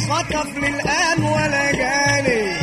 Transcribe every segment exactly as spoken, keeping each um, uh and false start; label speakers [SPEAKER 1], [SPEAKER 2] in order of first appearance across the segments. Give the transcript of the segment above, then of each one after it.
[SPEAKER 1] انخطف للآن ولا جالي.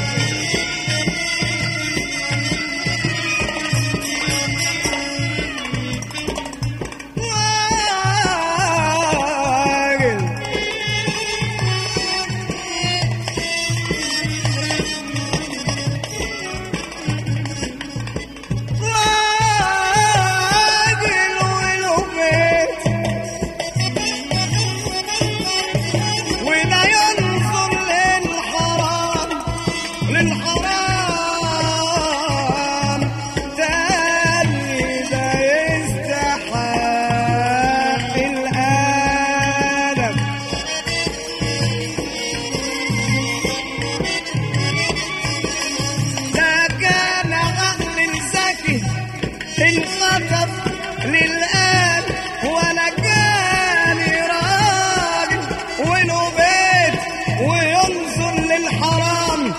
[SPEAKER 1] انخطف للآن ولا جالي راجل وله بيت وينظر للحرام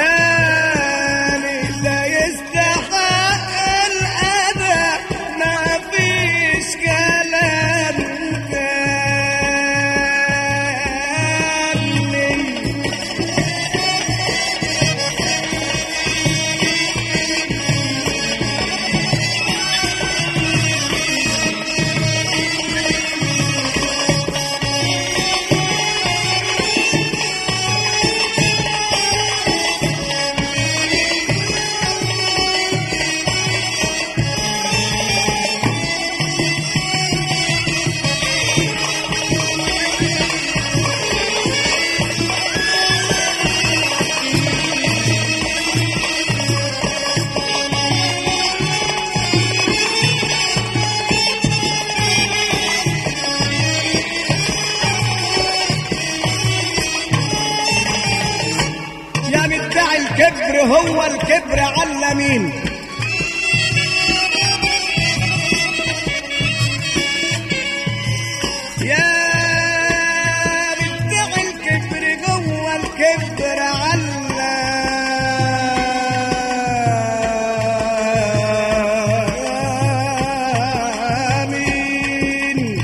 [SPEAKER 1] تاني ده يستحق الأذى ما فيش كلام تاني. الكبر هو الكبر على مين؟ يا بتاع الكبر جوه الكبر على مين؟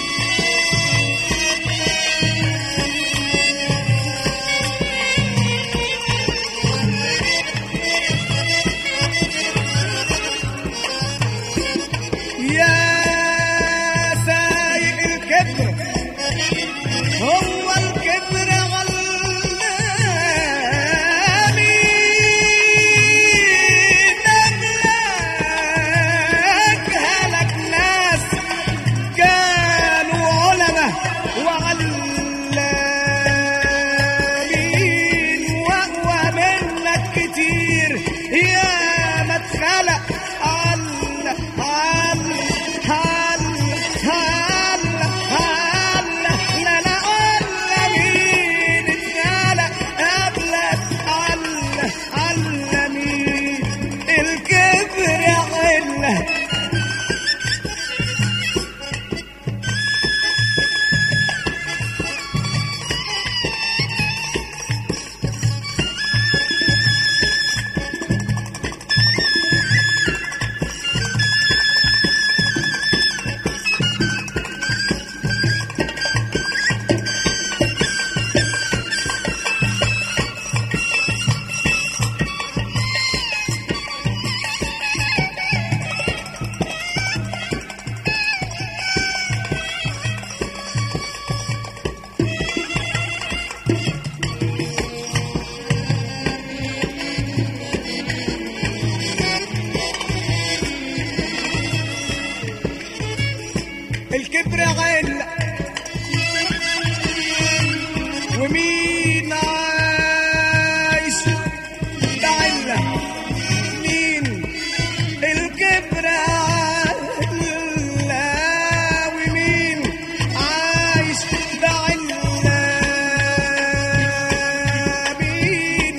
[SPEAKER 1] هو الكبر علامي دملك هلك ناس كانوا علماء وعلامين وأقوى منك كتير يا ما اتخلق عل عل عل عل عل لا لا علمين اتخلق قبلك عل علمين الكبر عله. الكبر عله ومين عايش بعله مين؟ الكبر عله ومين عايش بعله مين؟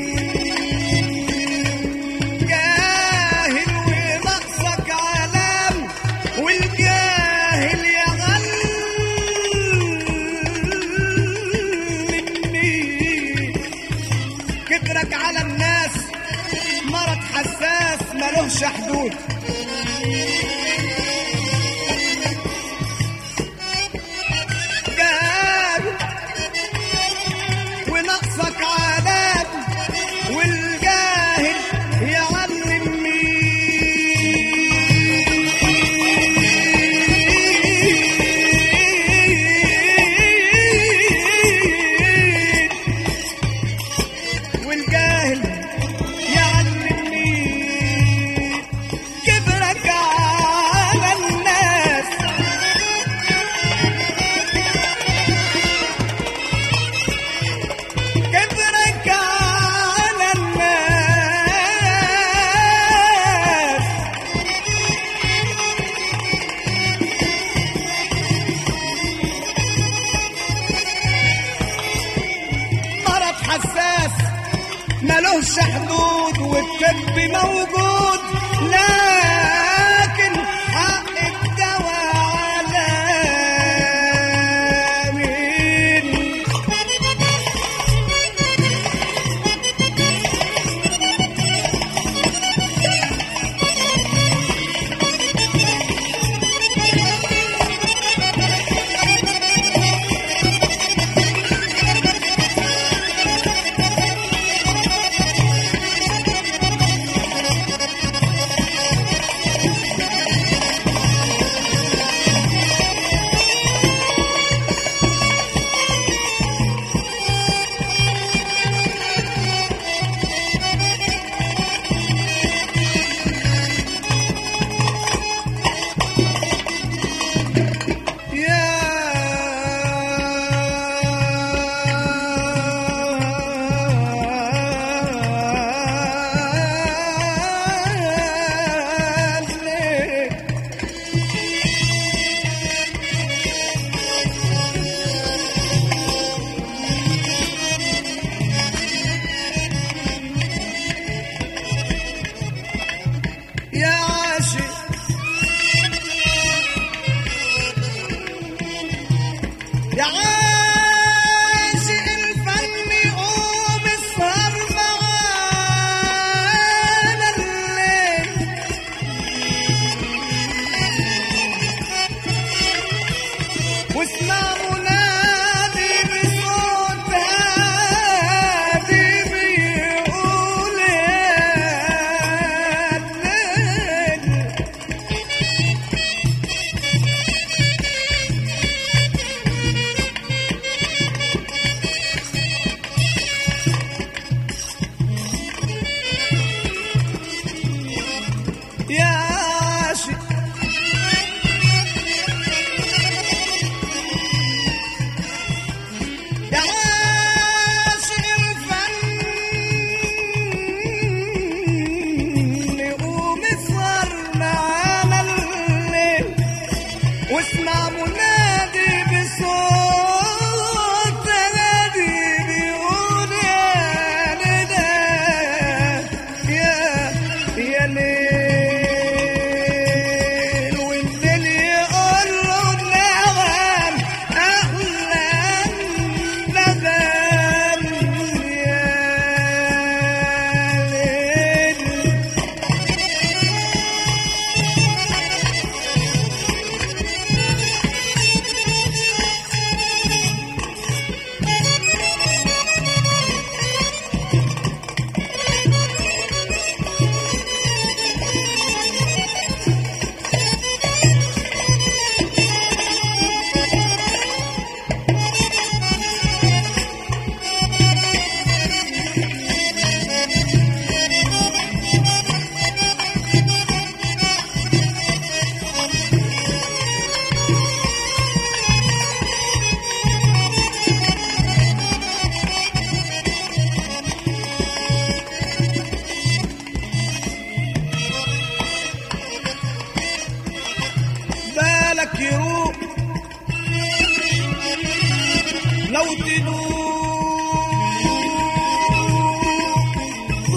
[SPEAKER 1] جاهل ونقصك علام والجاهل كبرك على الناس مرض حساس ملوش حدود. جاهل احساس ملوش حدود والكذب موجود، لكن حق الدواء على مين؟ يا عاشق يا عاشق الفن قوم اسهر معانا الليل، واسمع منادي بصوت هادي بيقول يا الليل. يا عاشق يا عاشق الفن قوم اسهر معانا الليل، واسمع منادي بصوت نادي بيقول يا ندى يا يا ليل، والليل يقول له نغم احلى نغم يا ليل. بالك يروق لو تدوق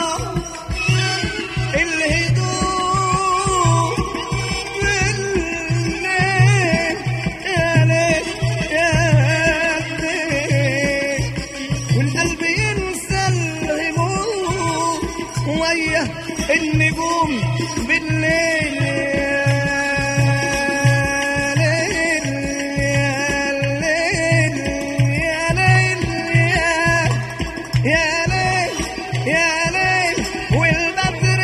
[SPEAKER 1] الهدوء بالليل يا ليل يا ليل، والقلب ينسى الهموم ويا النجوم بالليل يا ليل يا ليل يا ليل يا ليل، والبدر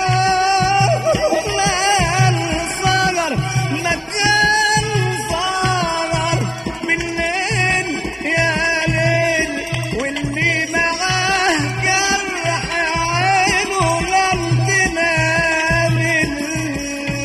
[SPEAKER 1] لولا الصغر مكان صغر بالليل يا ليل، واللي معاه جرح عينه لم تنام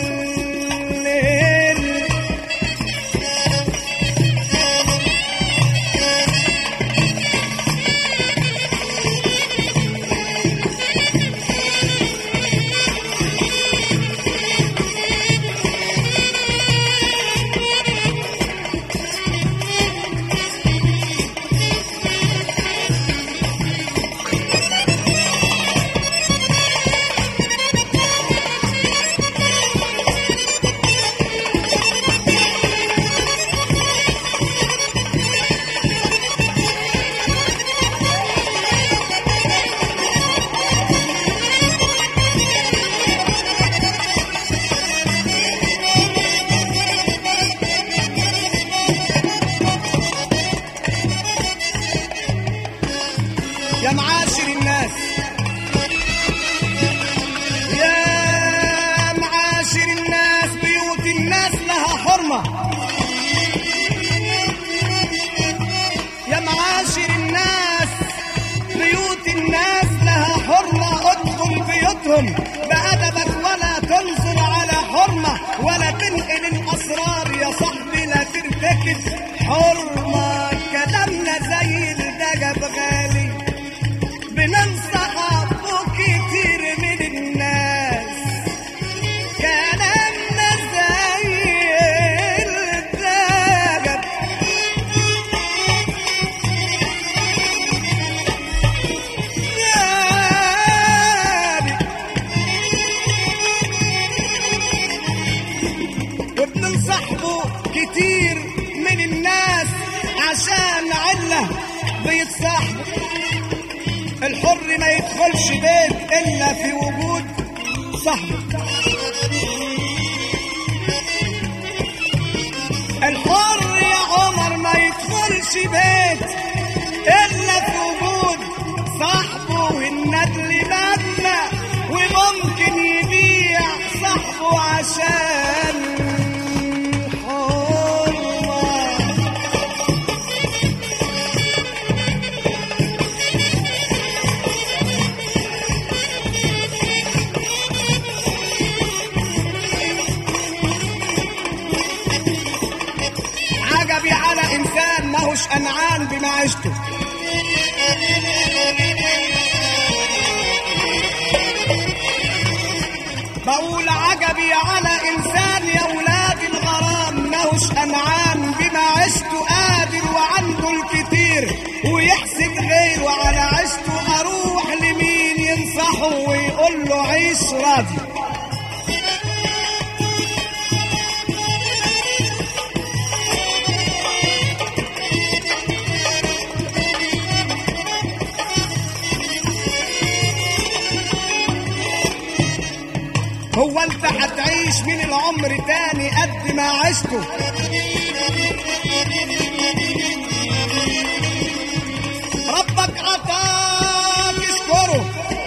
[SPEAKER 1] يا معاشر الناس، يا معاشر الناس، بيوت الناس لها حرمة. يا معاشر الناس، بيوت الناس لها حرمة. ادخل بيوتهم بأدبك ولا تنظر على حرمة، ولا تنقل الأسرار يا صاحبي، لا ترتكب حرمة. كلامنا زي الدجب غالي، بننصح أبوك كتير من الناس. كلامنا زي الدجب، وبننصحبه كتير من الناس عشان علة بيتصاحبوا. الحر ما يدخلش بيت إلا في وجود صاحبه. الحر يا عمر ما يدخلش بيت إلا في وجود صاحبه. والندل مبنى وممكن يبيع صاحبه عشان على إنسان ماهوش أنعان بمعيشته. بقول عجبي على إنسان يا ولاد الغرام، ماهوش أنعان بمعيشته، قادر وعنده الكتير ويحسد غيره على عيشته. أروح لمين ينصحه ويقول له عيش راضي؟ هو انت هتعيش من العمر تاني قد ما عشته؟ ربك عطاك اشكره،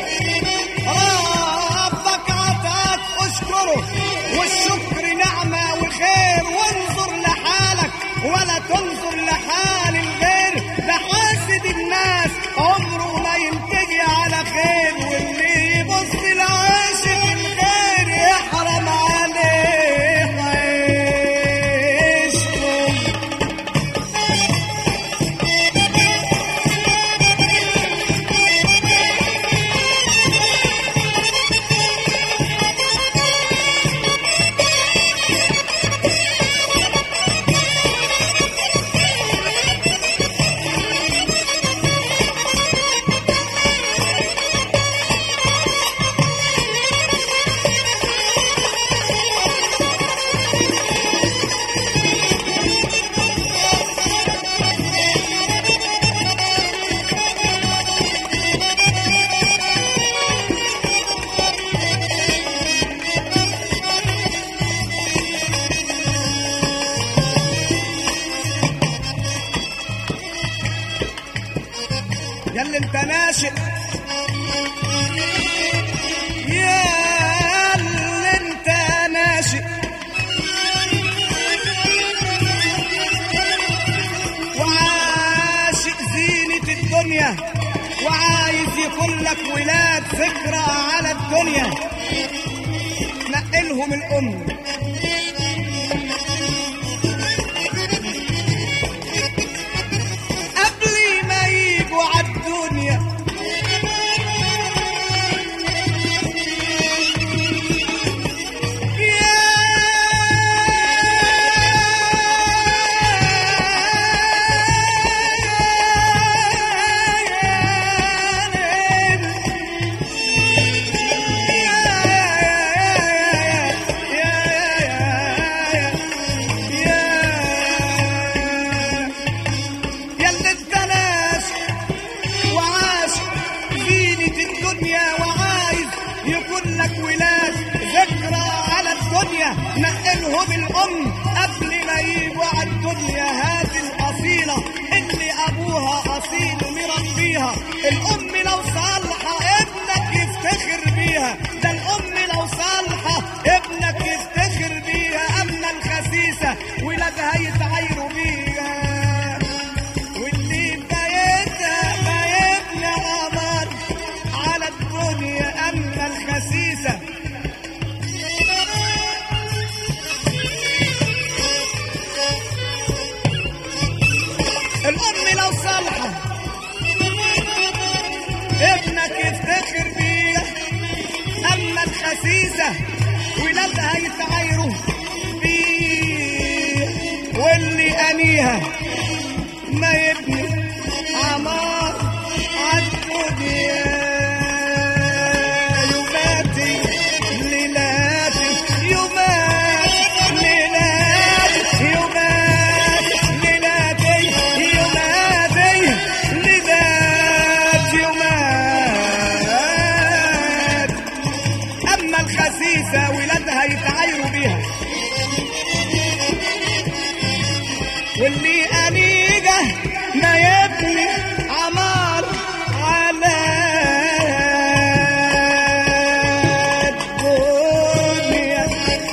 [SPEAKER 1] ربك عطاك اشكره، والشكر نعمة وخير. وانظر لحالك ولا تنظر لحال الغير، ده حاسد الناس عمره ما ينتهي على خير. واللي يبص لعاشق الغير يحرم عليه عيشته. ياللي انت ناشئ، ياللي انت ناشئ وعاشق زينة الدنيا، وعايز يكون لك ولاد فكرة على الدنيا. نقلهم الأم قبل ما يجوا عالدنيا. نقلهم الأم قبل ما يجوا عالدنيا. هذه الأصيلة اللي أبوها أصيل مربيها الام لو صالحه ابنك يفتخر بيها، ده الام لو صالحه ابنك يفتخر بيها. اما الخسيسه ولادها يتعايروا بيها، واللي بايتها بايتنا قمر على الدنيا. اما الخسيسه الام لو صالحه ابنك يفتخر بيها. اما الخسيسه ولادها يتعايروا بيها، واللي انيها ما يبني عمار عالدنيا. يوماتي ليلاتي يومات ليلاتي يومات ليلاتي يوماتي ليلات يومات. اما الخسيسه ولادها يتعايروا بيها، واللي أنيجه ما يبني عمار على الدنيا.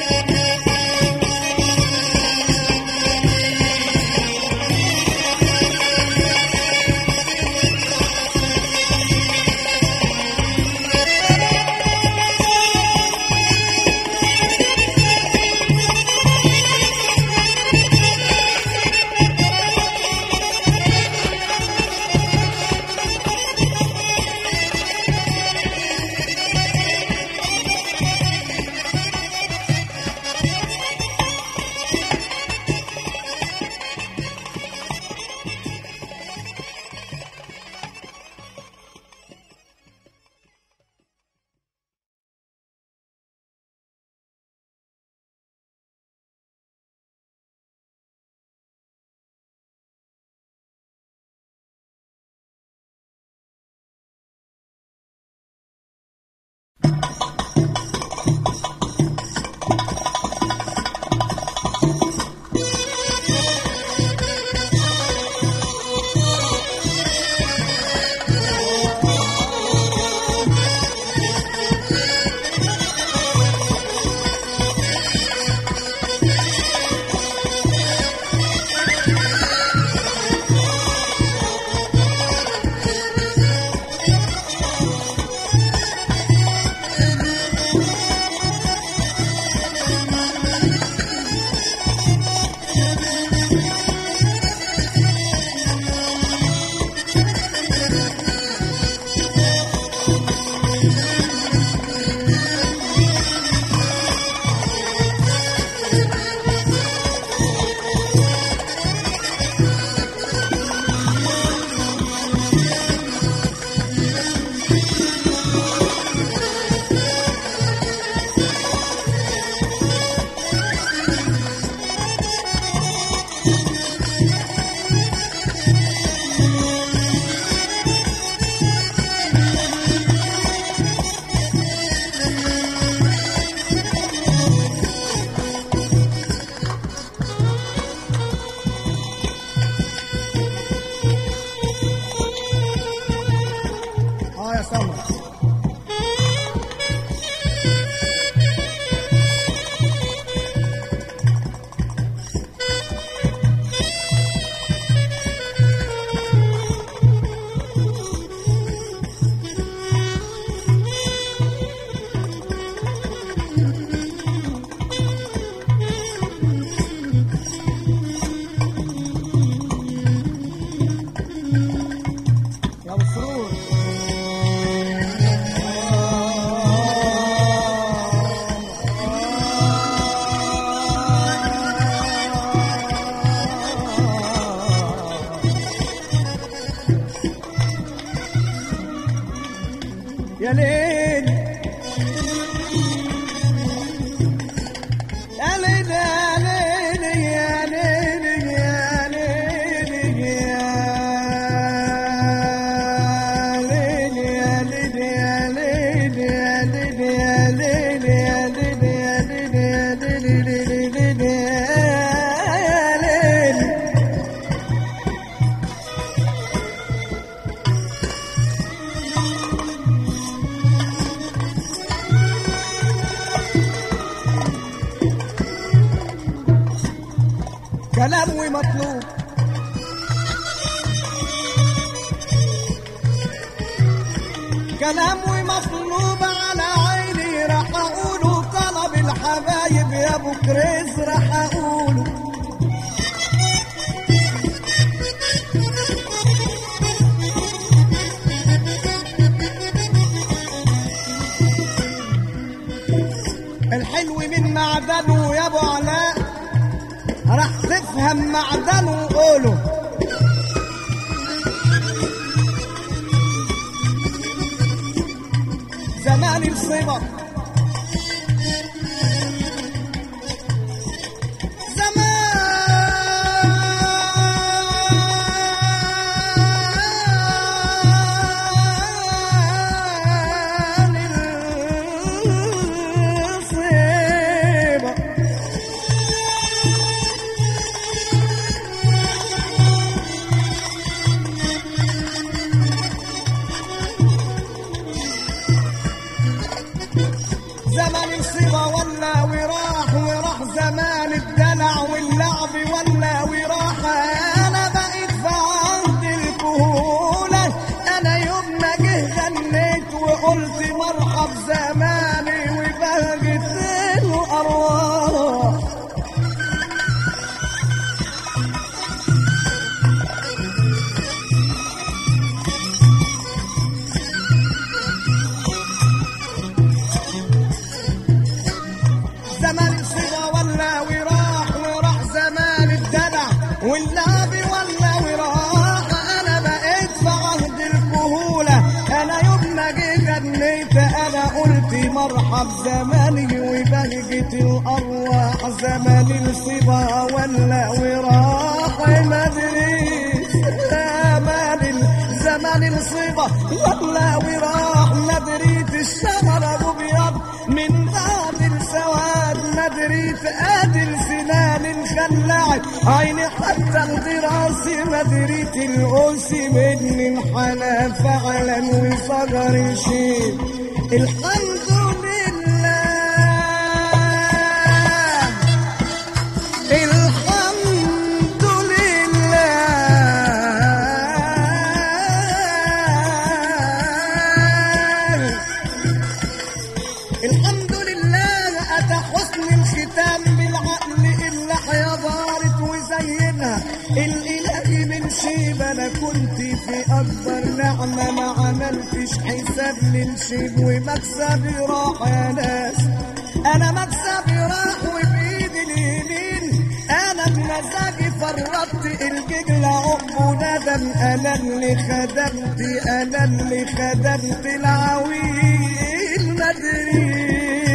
[SPEAKER 1] يا ليل يا ليل يا ليل يا ليل يا ليل يا ليل يا ليل يا ليل يا ليل يا ليل يا ليل يا ليل يا ليل كلام ومطلوب كلام ومطلوب على عيني راح اقوله طلب الحبايب يا ابو كريس راح اقوله الحلو من معدنه يا ابو علاء راح تفهم معدنه وقوله زمان الصبا زمان الصبا ولا وراح وراح زمان الدلع واللعب ولا وراح انا بقيت في عهد الكهولة انا يوم ما جه غنيت وقلت مرحب زماني وبهجت الارواح زمان الصبا ولا وراح وراح زمان الدلع واللعب ولا وراح انا بقيت في عهد الكهولة انا يوم ما جيت غنيت انا قلت مرحب زماني وبهجت الارواح زمان الصبا ولا وراح ما دريت زمان زمان الصبا ولا وراح ما دريت الشجر ابو ابيض من بعد السواد ما دريت ادي السنان انخلعت عيني حتى الدراسي ما دريت القوس مني انحنى فعلا وصغر شيء الحمد لله الحمد لله الحمد لله أتى حسن الختام بالعقل اللحية دارت وزينها الإلهي من شيب أنا كنت في أكبر نعمة ما عملتش حساب للشيب ومكسبي راح يا ناس أنا مكسبي راح وبإيدي اليمين أنا بمزاجي فرطت الججل عقب وندم أنا اللي خدمت أنا اللي خدمت العويل مدري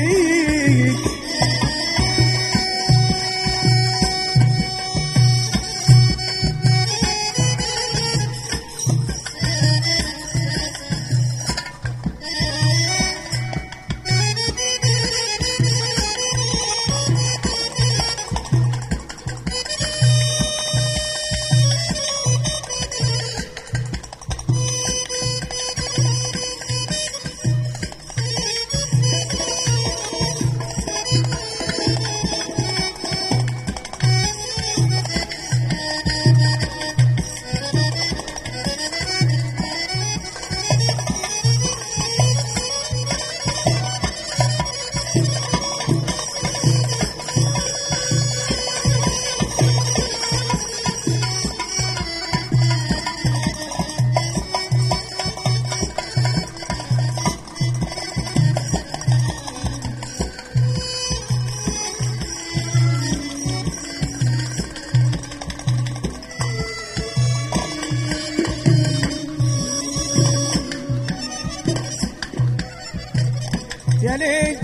[SPEAKER 1] يا ليه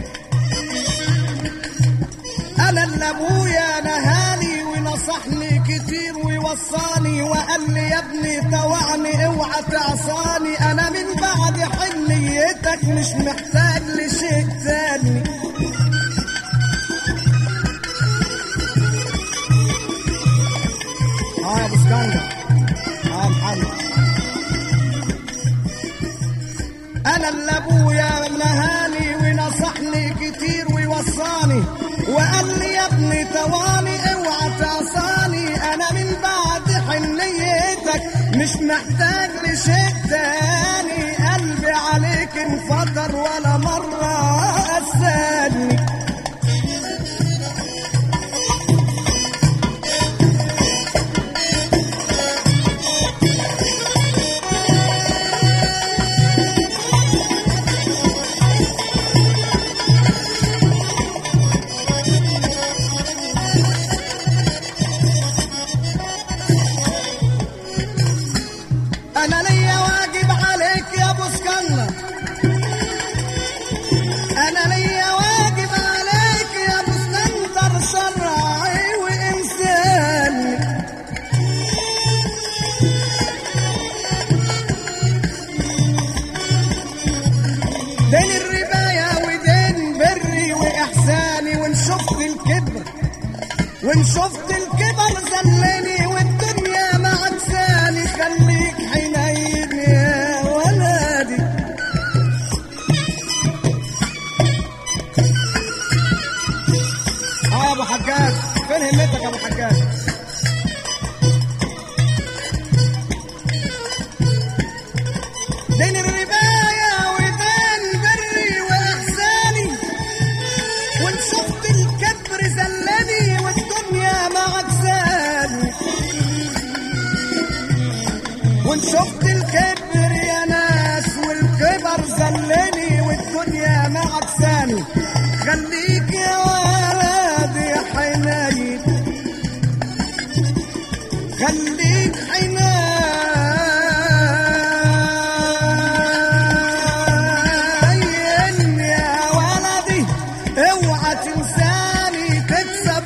[SPEAKER 1] انا اللي ابويا نهاني ونصحني كتير ووصاني وقال لي يا ابني طوعني اوعى تعصاني انا من بعد حنيتك مش محتاج لشيء تاني اه يا ابو اسكندر اه محمد انا اللي ابويا نهاني ونصحني كتير ووصاني وقال لي يا ابني تواني اوعى تعصاني، انا من بعد حنيتك مش محتاج لشيء تاني، قلبي عليك انفطر ولا مرة قساني. أنا ليا واجب عليك يا أبو اسكندر، أنا ليا واجب عليك يا أبو اسكندر، شرعي وإنساني. دين الرباية ودين بري وإحساني، وإن شفت الكبر وإن شفت الكبر زلني والدنيا معكساني، خليك حنين يا ولدي. اه يا ابو حجاج، فين همتك يا ابو حجاج؟ دين الرباية ودين بري واحساني، وان شفت الكبر زلني والدنيا معكساني، وان شفت الكبر يا ناس والكبر زلني والدنيا معكساني، خليك يا ولدي حنين، خليك حنين يا ولدي، اوعى تنساني تكسب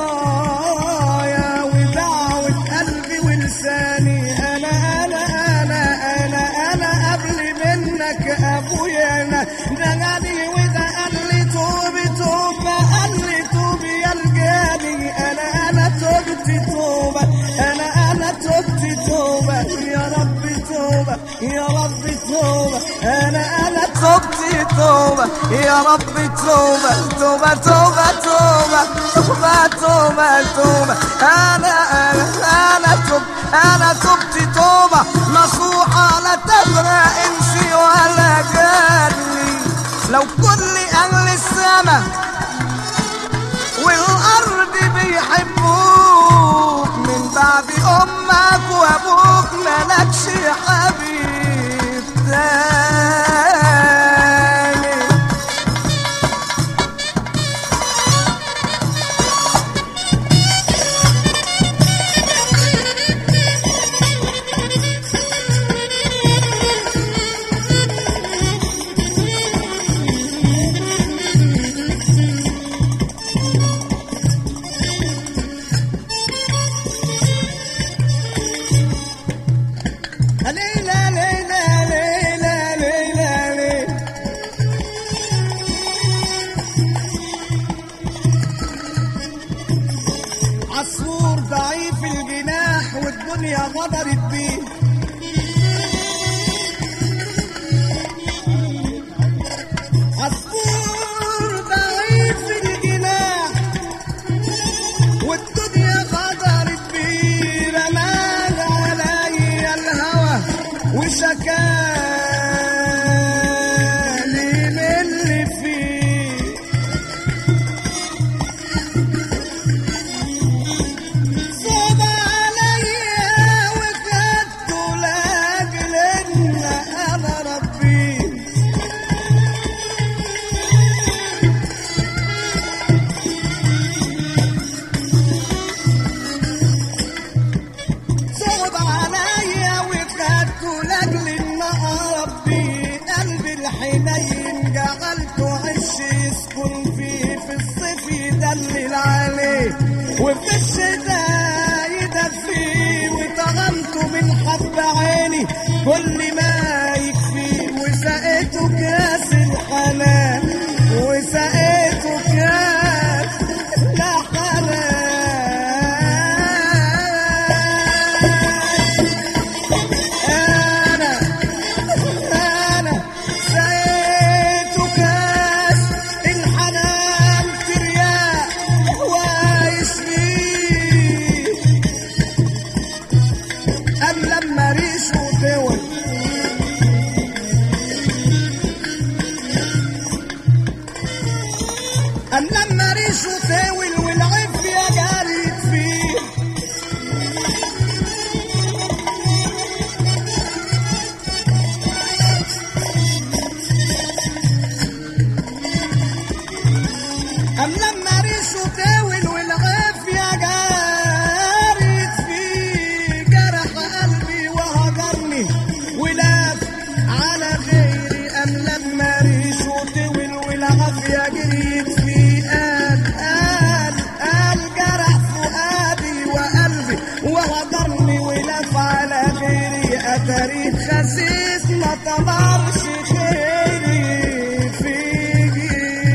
[SPEAKER 1] رضايا ودعوة قلبي ولساني. انا انا انا انا انا قبل منك ابويا، انا نادي وده قال لي توبي توبة، قال لي توبي يا رجالي، انا انا توبتي توبة، انا انا توبتي توبة يا ربي توبة يا ربي توبة، انا انا توبتي توبة يا ربي توبة توبة توبة توبة توبة توبة توبة، انا انا انا توب انا توبتي توبة نصوحة لا تفرق انسي ولا جالي. لو كل اهل السما والارض بيحبوك، من بعد امك وابوك ملكش حبيب تاني. ليلى ليلى ليلى ليلى ليلى، عصفور ضعيف الجناح والدنيا غدرت بيه، عصفور ضعيف الجناح والدنيا غدرت بيه، رمال علي الهوى وشكاني من اللي فيه، صعب عليا وخدته لاجل ان انا ربيه، صعب عليا وخدته لاجل ان اربيه، قلبي الحنين جعلته عش يسكن فيه، في الصيف يدلل عليه وفي الشتاء يدفيه، وطغمته من حب عيني كل ما يكفيه، وسقيته كاس الحنان وسقيته كاس الحنان. انا انا سقيته كاس الحنان ترياق عرش خيري فيكي.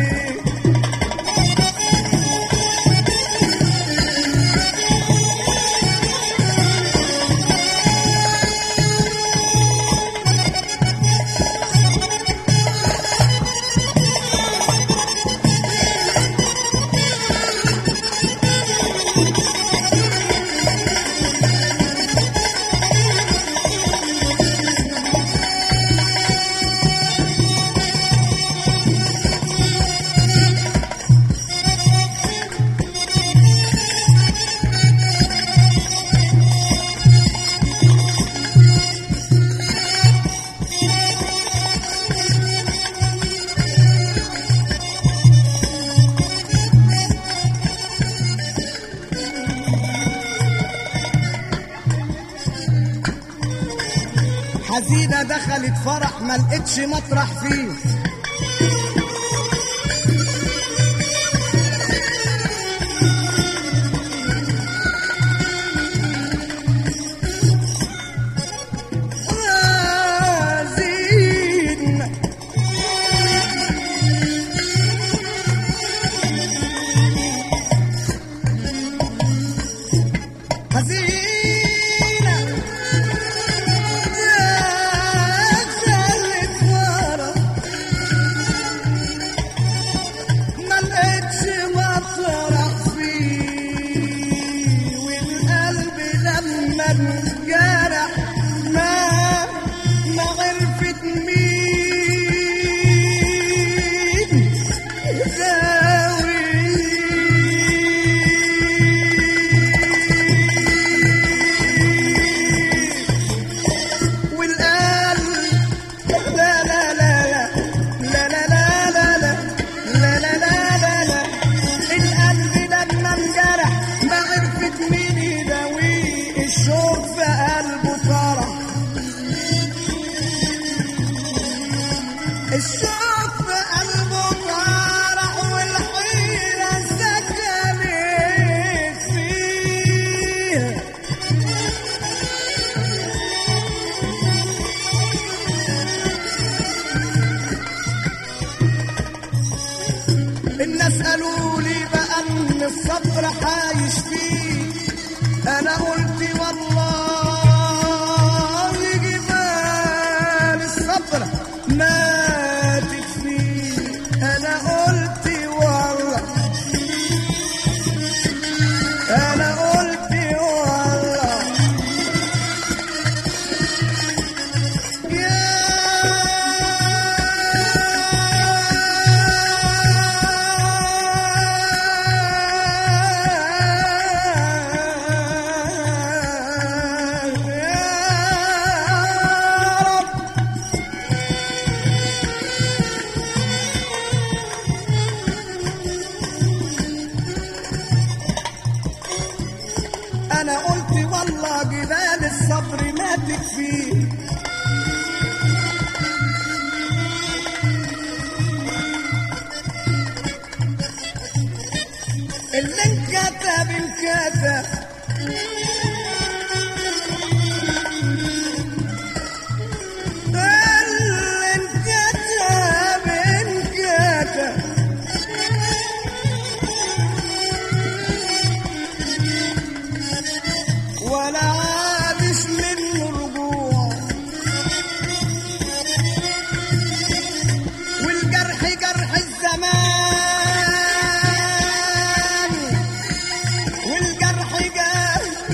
[SPEAKER 1] حزينة دخلت فرح ما لقتش مطرح فيه، حزينة حزينة دخلت فرح ما لقتش مطرح فيه، والقلب لما انجرح ما ما عرفت مين يداوي. والقلب لا لا لا لا لا لا لا لا لا لا لا لا لا القلب لما انجرح ما عرفت مين يداويه، الشوق في قلبه طرح، الشوق في قلبه طرح، والحيرة سكنت فيه. الناس قالوا لي بقى ان الصبر عايش فيه، انا قلت والله جبال الصبر ماتت فيه، انا قلت والله، انا قلت والله يا انا قلت والله جبال الصبر ماتت فيه، اللي انكتب انكتب، اللي انكتب انكتب، ولا عادش منه رجوع، والجرح جرح الزمان، والجرح جرح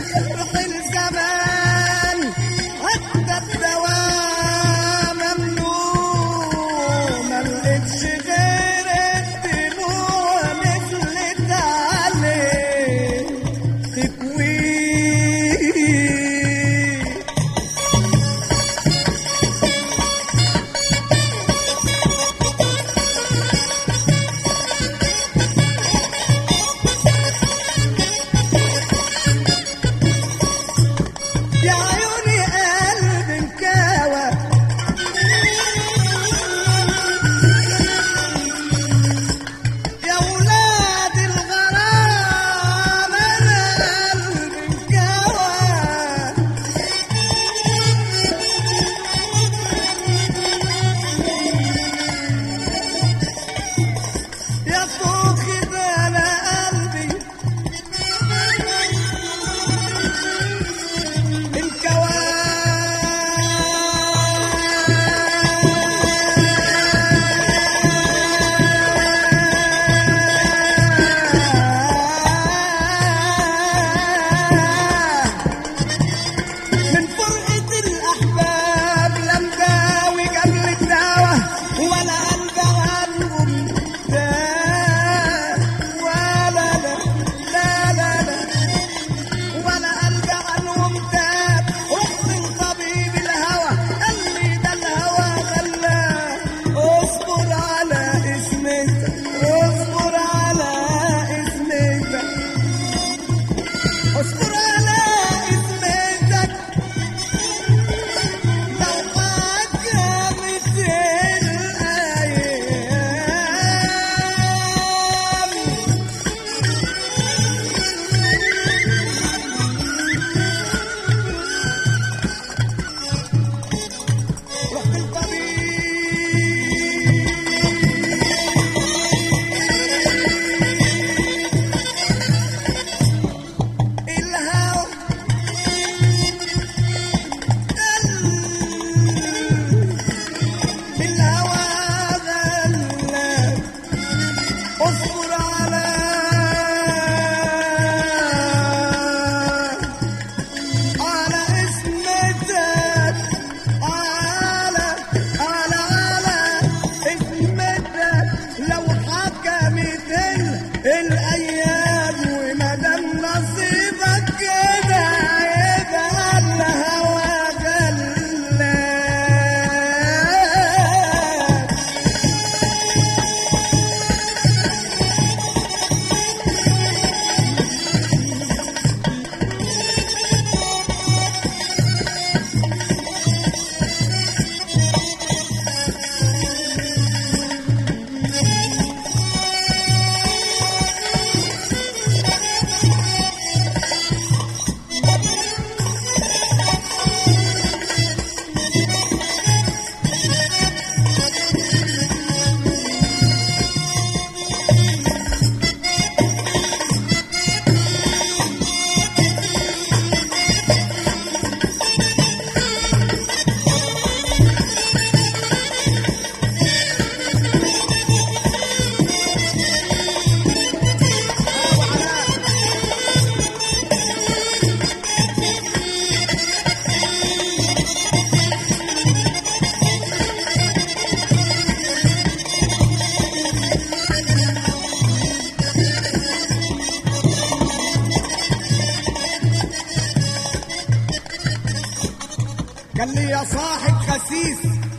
[SPEAKER 1] قال لي يا صاحب خسيس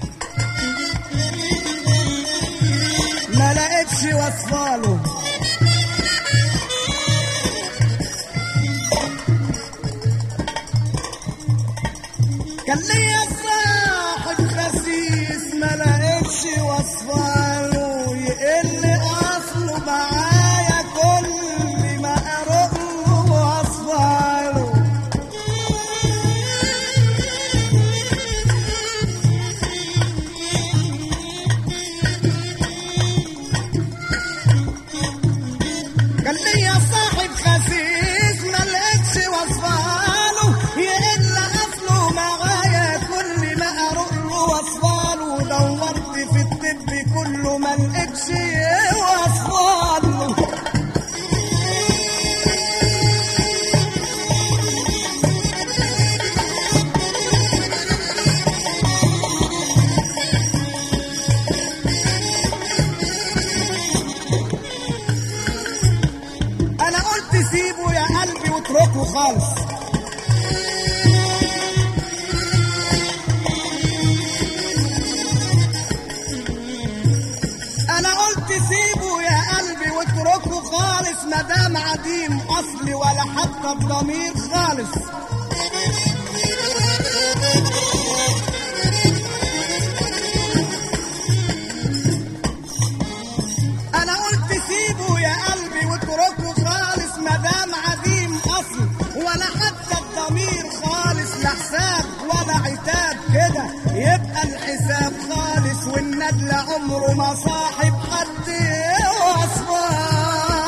[SPEAKER 1] ما لقيتش وصفاله. قال لي يا صاحب خسيس ما لقيتش وصفاله، يقل اصله معايا كل ما اروح له وصفاله. قال لي يا صاحب خسيس ما لقيتش وصفاله، يقل اصله معايا كل ما اروح له وصفاله. دورت في الطب كله ما لقيتش وصفاله. انا قلت سيبه يا قلبي واتركه خالص. انا قلت سيبه يا قلبي واتركه خالص، مدام عديم اصلي ولا حتى الضمير خالص. انا قلت سيبه يا قلبي واتركه خالص، مدام عديم اصل ولا حتى الضمير خالص. لا حساب ولا عتاب كده يبقى الحساب خالص، والندل عمره ما صاحب حد وصفاله.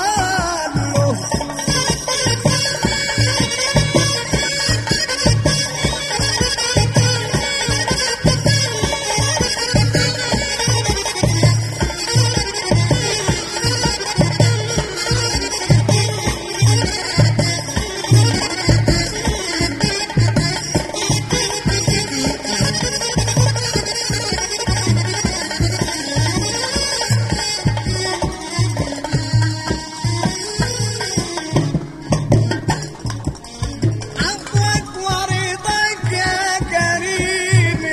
[SPEAKER 1] عفوك ورضاك يا كريم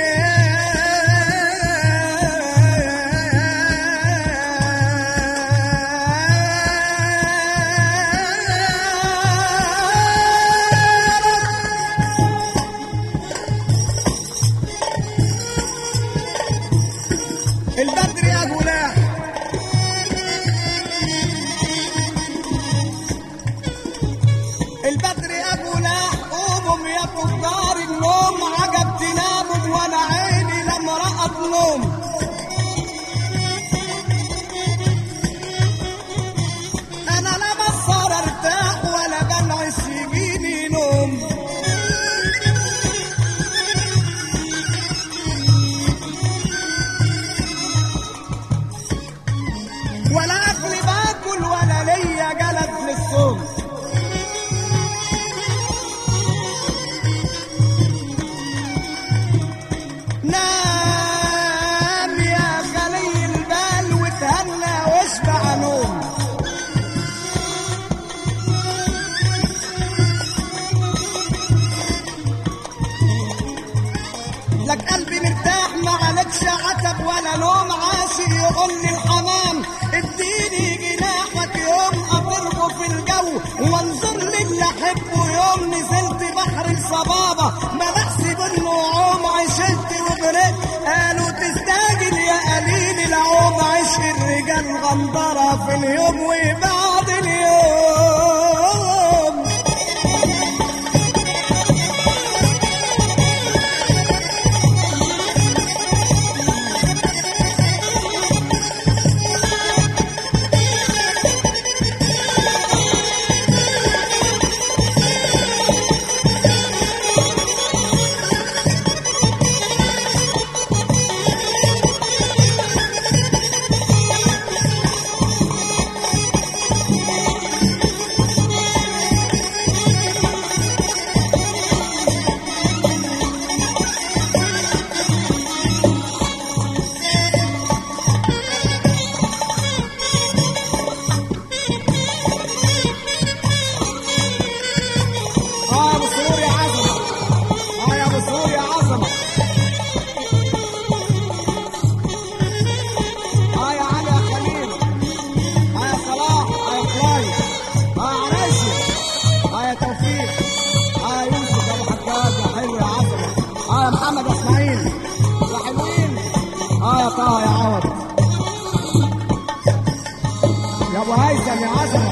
[SPEAKER 1] البدر ابو لاح. البدر ابو لاح قوموا يا كفار النوم، عجب تناموا وانا عيني لما رأت نوم. انا لا بصر ارتاح ولا بنعس يجيني نوم. ولا اكل باكل ولا ليا جلد للصوم. نام يا خلي البال وتهنى واشبع نوم. لك قلبي مرتاح ما عليكش عتب ولا نوم. عاشق يقول لي الحمام اديني جناحك يوم اطربه في الجو، وانظر للي احبه يوم نزلت بحر الصبابه ما بحسب انه عوم. عشت وغرقت قالوا تستاجل يا قليل العوم. عشق الرجال غندره في اليوم وبعد اليوم. ابو هيثم يا عسل.